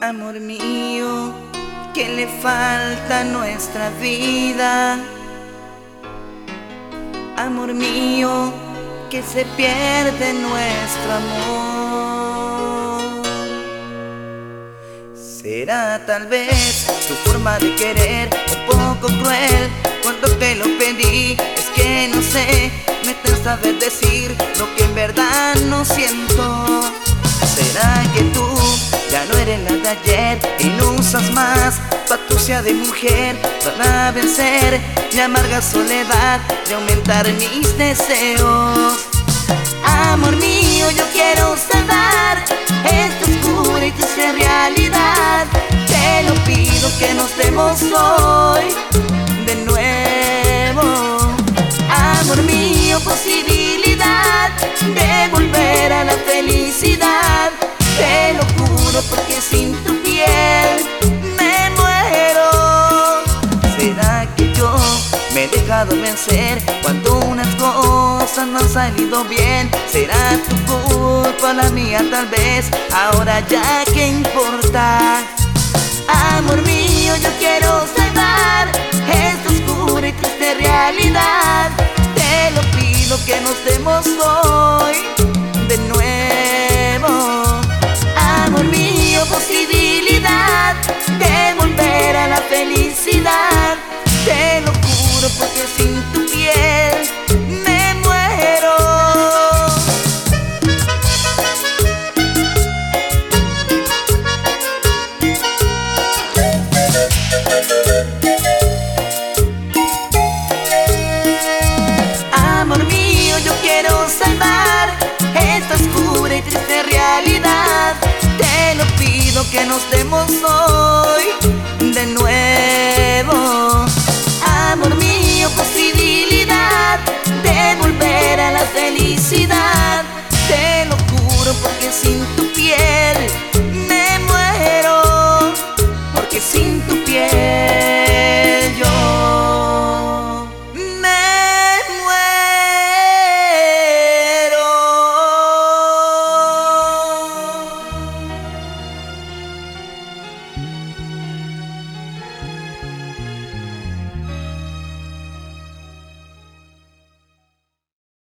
Amor mío, ¿qué le falta a nuestra vida? Amor mío, que se pierde nuestro amor. Será tal vez tu forma de querer un poco cruel. Cuando te lo pedí, es que no sé, me te saber decir lo que en verdad no siento. ¿Será que tú ya no eres la de ayer y no usas más tu astucia de mujer para vencer mi amarga soledad y aumentar mis deseos? Amor mío, yo quiero salvar esta oscura y triste realidad. Te lo pido que nos demos hoy de nuevo. Amor mío, posibilidad de volver a la felicidad. Te lo juro porque sin tu piel me muero. ¿Será que yo me he dejado vencer cuando unas cosas no han salido bien? ¿Será tu culpa la mía tal vez? Ahora ya qué importa. Amor mío, yo quiero salvar esta oscura y triste realidad. Te lo pido que nos demos hoy de nuevo. Amor mío, posibilidad de volver a la felicidad. Te lo juro porque sin tu piel me muero. Amor mío, yo quiero salvar esta oscura y triste realidad. Te lo pido que nos demos hoy